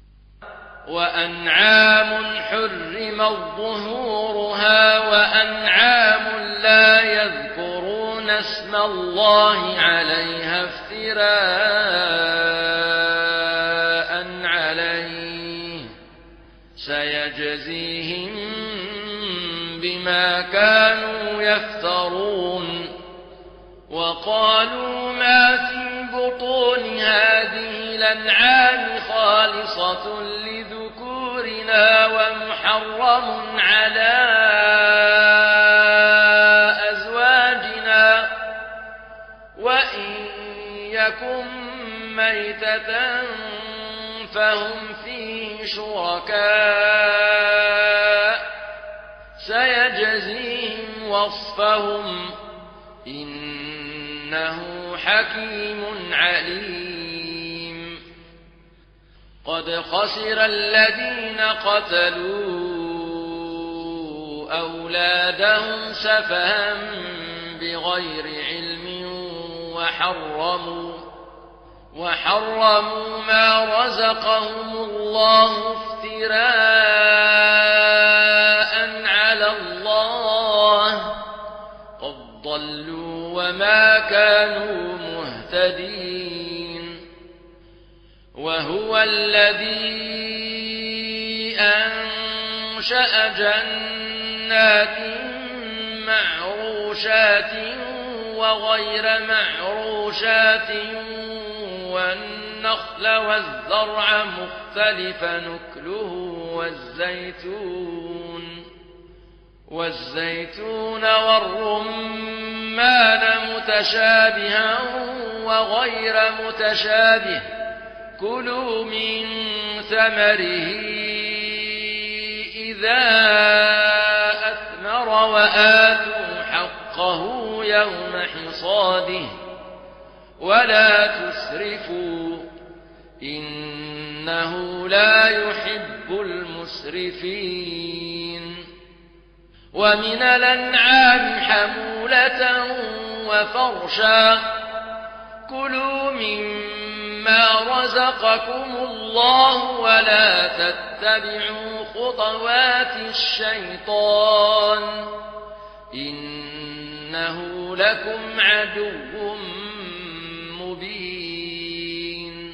وأنعام حرم ظهورها وأنعام لا يذكرون اسم الله عليها افتراء عليه سيجزيهم بما كانوا يفترون وقالوا ما في بطون هذه الأنعام خالصة لذكورنا ومحرم على أزواجنا وإن يكن ميتة فهم فيه شركاء سيجزيهم وصفهم إنه حكيم عليم قد خسر الذين قتلوا أولادهم سفها بغير علم وحرموا وحرموا ما رزقهم الله افتراء على الله قد ضلوا وما كانوا مهتدين وهو الذي أنشأ جنات معروشات وغير معروشات والنخل والزرع مختلفا نكله والزيتون والزيتون والرمان متشابها وغير متشابه كلوا من ثمره إذا أثمر وآتوا حقه يوم حصاده ولا تسرفوا إن إنه لا يحب المسرفين ومن الأنعام حمولة وفرشا كلوا مما رزقكم الله ولا تتبعوا خطوات الشيطان إنه لكم عدو مبين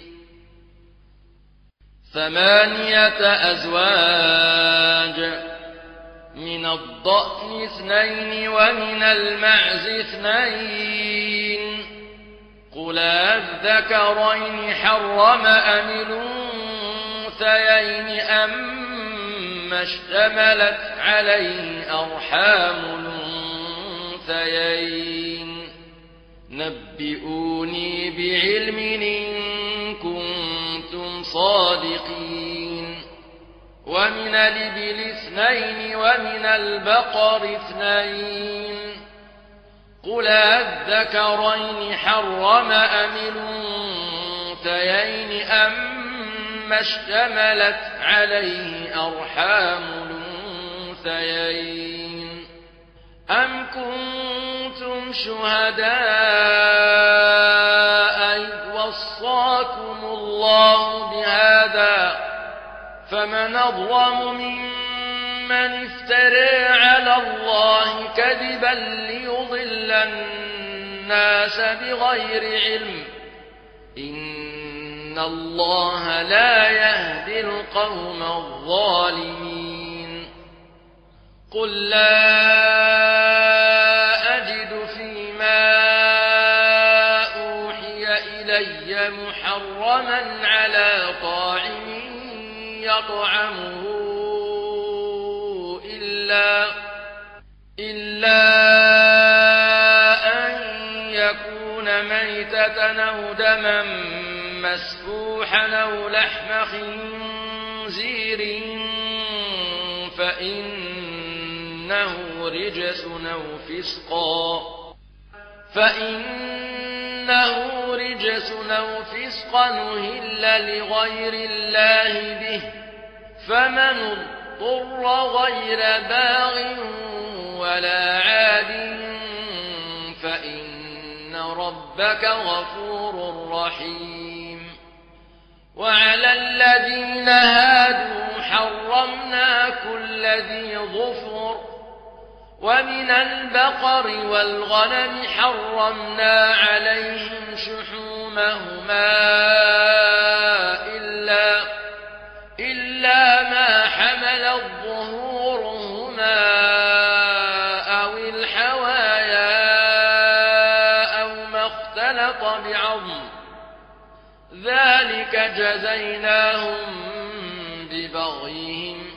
ثمانية أزواج من الضأن اثنين ومن المعز اثنين قل أذكرين حرم أم الأنثيين أما اشتملت عليه أرحام الأنثيين نبئوني بعلم إن كنتم صادقين ومن الإبل اثنين ومن البقر اثنين قل أذكرين حرم أم الأنثيين أما اشتملت عليه أرحام الأنثيين أم كنتم شهداء إذ وصاكم الله بهذا فمن أظلم ممن افترى على الله كذبا ليضل الناس بغير علم إن الله لا يهدي القوم الظالمين قل لا أجد فيما أوحي إلي محرما على طاعم يطعمه إلا, إلا أن يكون ميتة أو دما مسفوحا أو لحم خنزير فإنه رجس أو فسقا فإنه رجس أو فسقا أهل لغير الله به فمن اضطر غير باغ ولا عاد فإن ربك غفور رحيم وعلى الذين هادوا حرمنا كل ذي ظفر ومن البقر والغنم حرمنا عليهم شحومهما إلا, إلا ما حملت ظهورهما أو الحوايا أو ما اختلط بعظم ذلك جزيناهم ببغيهم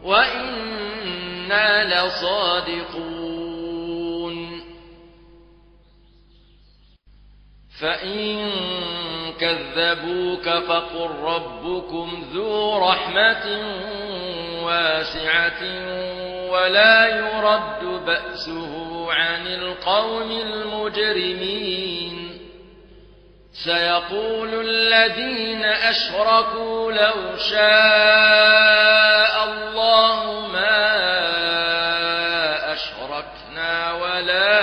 وإنا لصادقون فإن كذبوك فقل ربكم ذو رحمة واسعة ولا يرد بأسه عن القوم المجرمين سيقول الذين أشركوا لو شاء الله ما أشركنا ولا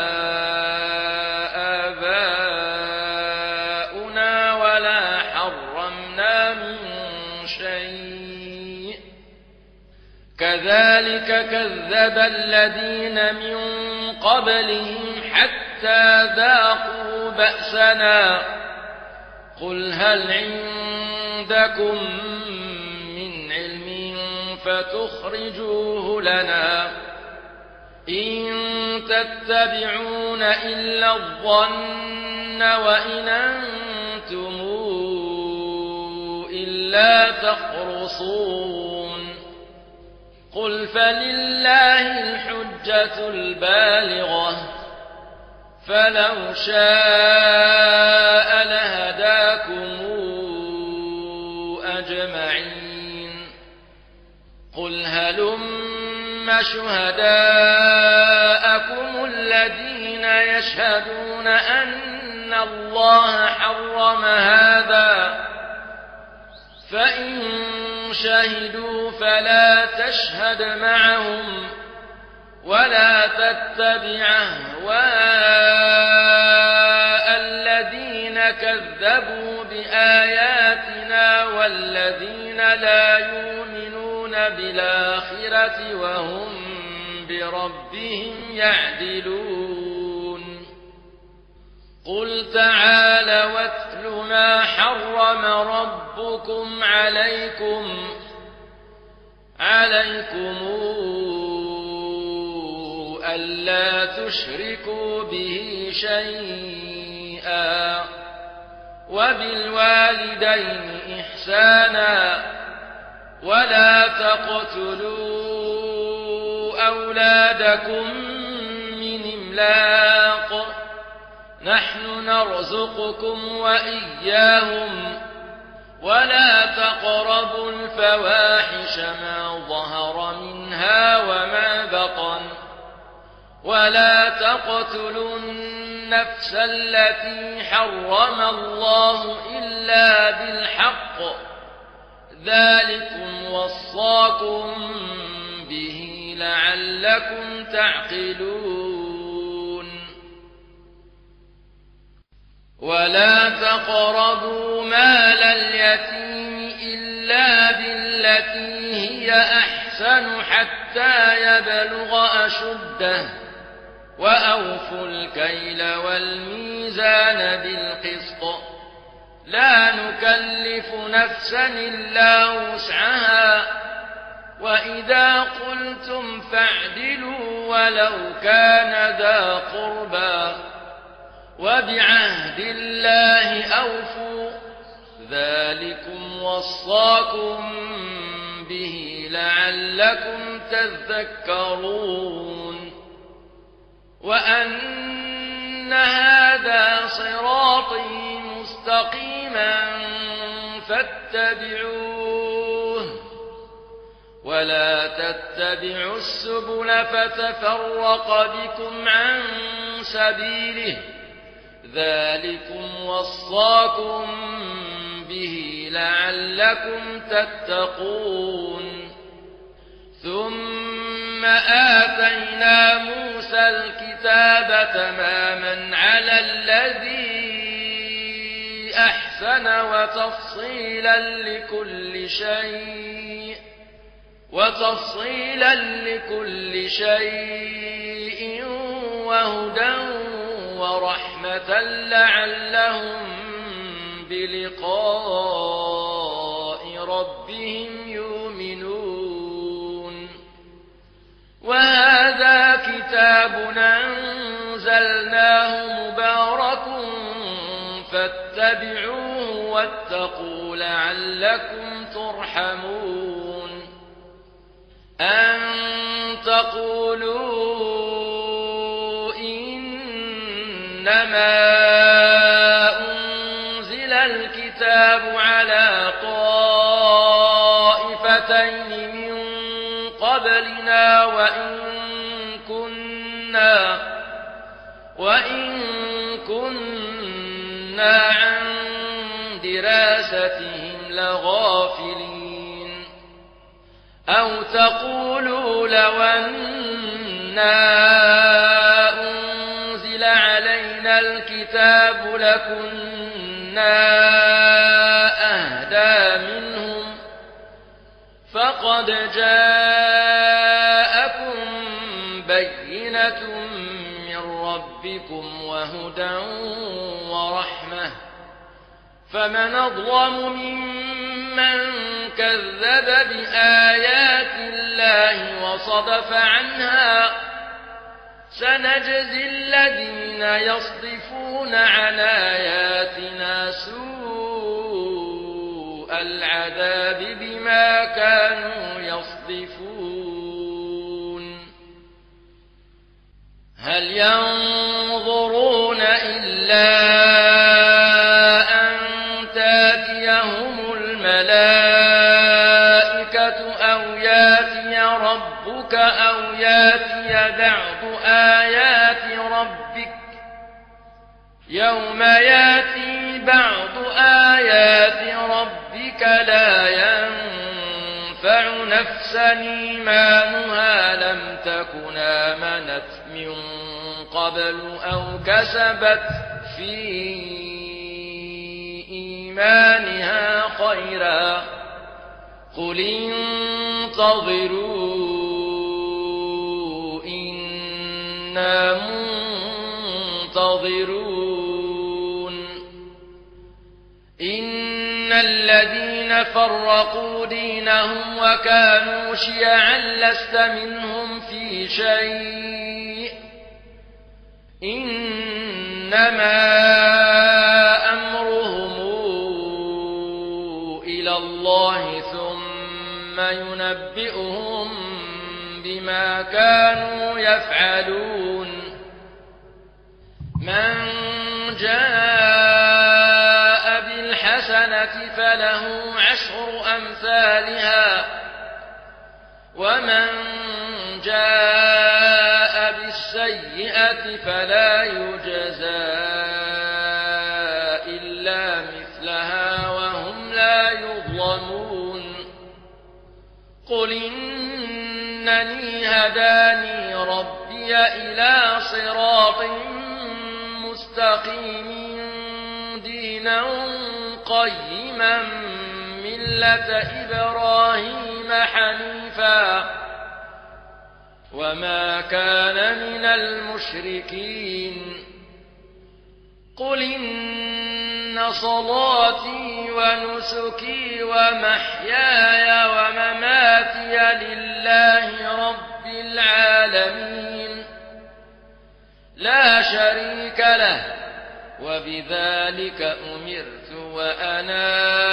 آباؤنا ولا حرمنا من شيء كذلك كذب الذين من قبلهم حتى ذاقوا بأسنا قل هل عندكم من علم فتخرجوه لنا إن تتبعون إلا الظن وإن أنتم إلا تخرصون قل فلله الحجة البالغة فلو شاء لهداكم أجمعين قل هلم شهداءكم الذين يشهدون أن الله حرم هذا فإن شهدوا فلا تشهد معهم ولا تتبع أهواء الذين كذبوا بآياتنا والذين لا يؤمنون بالآخرة وهم بربهم يعدلون قل تعالوا واتل ما حرم ربكم عليكم عليكم ألا تشركوا به شيئا وبالوالدين إحسانا ولا تقتلوا أولادكم من إملاق نحن نرزقكم وإياهم ولا تقربوا الفواحش ما ظهر منها وما بطن ولا تقتلوا النفس التي حرم الله إلا بالحق ذلكم وصاكم به لعلكم تعقلون ولا تقربوا مال اليتيم إلا بالتي هي أحسن حتى يبلغ أشده وأوفوا الكيل والميزان بالقسط لا نكلف نفسا إلا وسعها وإذا قلتم فاعدلوا ولو كان ذا قربى وبعهد الله أوفوا ذلكم وصاكم به لعلكم تذكرون وأن هذا صراطي مستقيما فاتبعوه ولا تتبعوا السبل فتفرق بكم عن سبيله ذلكم وصاكم به لعلكم تتقون ثم آتينا موسى الكتاب تماما على الذي أحسن وتفصيلا لكل شيء وتفصيلا لكل شيء وهدى ورحمة لعلهم بلقاء ربهم يؤمنون وهذا كتاب أنزلناه مبارك فاتبعوه واتقوا لعلكم ترحمون أن تقولوا إنما أنزل الكتاب على طائفتين من قبلنا وإن كنا وإن كنا عن دراستهم لغافلين أو تقولوا لو أنا أنزل علينا الكتاب لكنا أهدى منهم فقد جاءكم بينة من ربكم وهدى ورحمة فمن أظلم ممن كذب بآيات الله وصدف عنها سنجزي الذين يصدفون عن آياتنا سوء العذاب بما كانوا يصدفون هل ينظرون إلا أن تاتيهم الملائكة أو ياتي ربك أو ياتي بعض آيات ربك يوم ياتي بعض آيات ربك لا ينفع نفسا إيمانها لم تكن آمنت من قبل أو كسبت في إيمانها خيرا قل انتظروا إنا منتظرون إن الذين فرقوا دينهم وكانوا شيعا لست منهم في شيء إنما أمرهم إلى الله ثم ينبئهم بما كانوا يفعلون من جاء بالحسنة فله عشر أمثالها ومن جاء بالسيئة فلا يجزى إلا مثلها وهم لا يظلمون قل إنني هداني ربي إلى صراط مستقيم دينا قيما ملة إبراهيم حنيفا وما كان من المشركين قل إن صلاتي ونسكي ومحياي ومماتي لله رب العالمين لا شريك له وبذلك أمرت وأنا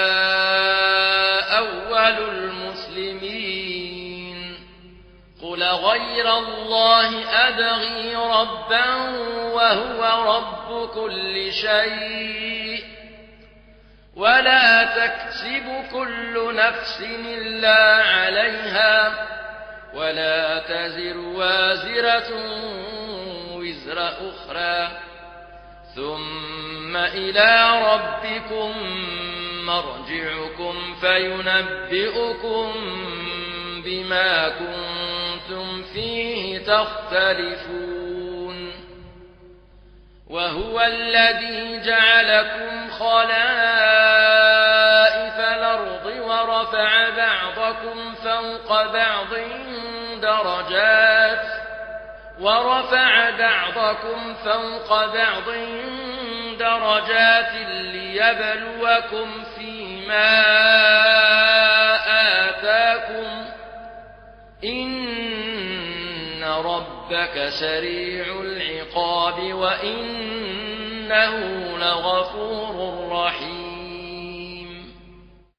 أول المسلمين قل غير الله أبغي ربا وهو رب كل شيء ولا تكسب كل نفس إلا عليها ولا تزر وازرة وزر أخرى ثم إلى ربكم مرجعكم فينبئكم بما كنتم فيه تختلفون وهو الذي جعلكم خلائف الأرض ورفع بعضكم فوق بعض درجات ورفع بعضكم فوق بعض درجات ليبلوكم فيما آتاكم إن ربك سريع العقاب وإنه لغفور